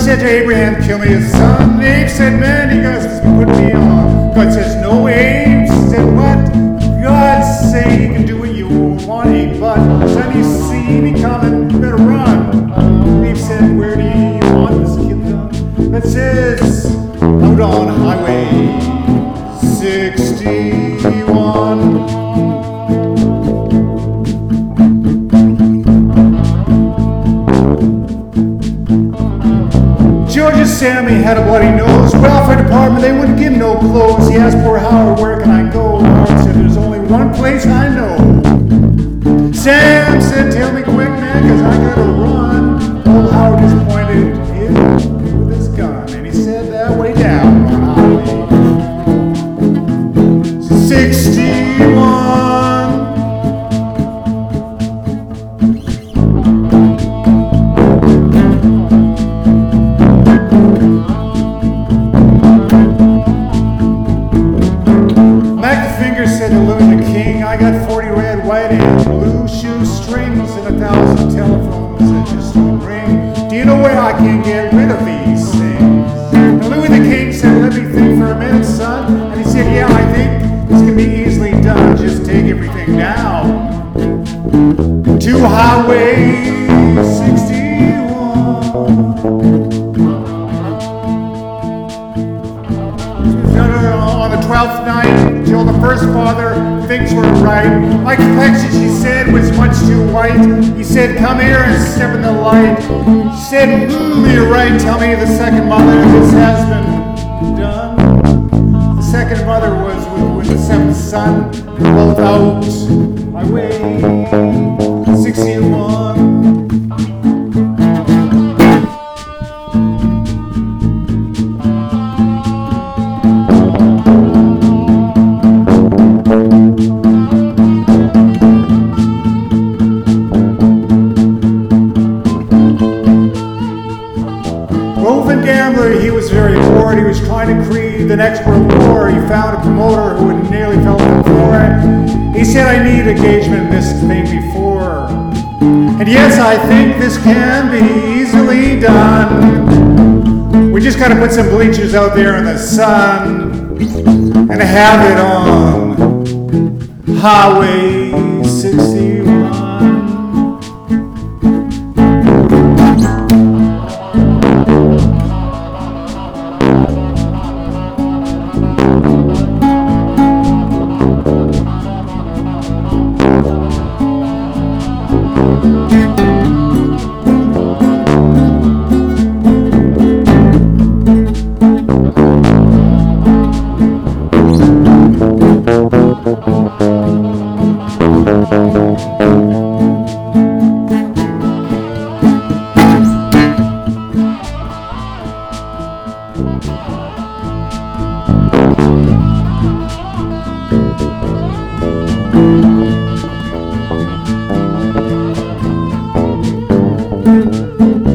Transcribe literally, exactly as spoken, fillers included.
said to Abraham, kill me his son. Abe said, man, you guys put me on. God says, no, Abe. Said, what? God say you can do what you want, Abe, but son, you see me coming, you better run. Abe said, where do you want this kid done? That says, out on Highway sixty-one. George's Sammy had a bloody nose. Welfare department, they wouldn't give no clothes. He asked poor Howard, where can I go? Howard said, there's only one place I know. Sam said, tell me quick, man, cause I gotta run. Old Howard just pointed in with his gun, and he said that way down on Highway sixty-one. Said to Louis the King, I got forty red, white, and blue shoe strings and a thousand telephones that just don't ring. Do you know where I can get rid of these things? And Louis the King said, let me think for a minute, son. And he said, yeah, I think this can be easily done. Just take everything down to Highway sixty-one. On the twelfth night, till the first father, things were right. My complexion, she said, was much too white. He said, come here and step in the light. She said, hmm, you're right, tell me the second mother, this has been done. The second mother was with, with the seventh son, both out Highway sixty-one. Roving gambler, he was very bored. He was trying to create the next world war. He found a promoter who had nearly fell for it. He said, I need engagement in this thing before. And yes, I think this can be easily done. We just gotta put some bleachers out there in the sun and have it on Highway sixty-one. Thank you.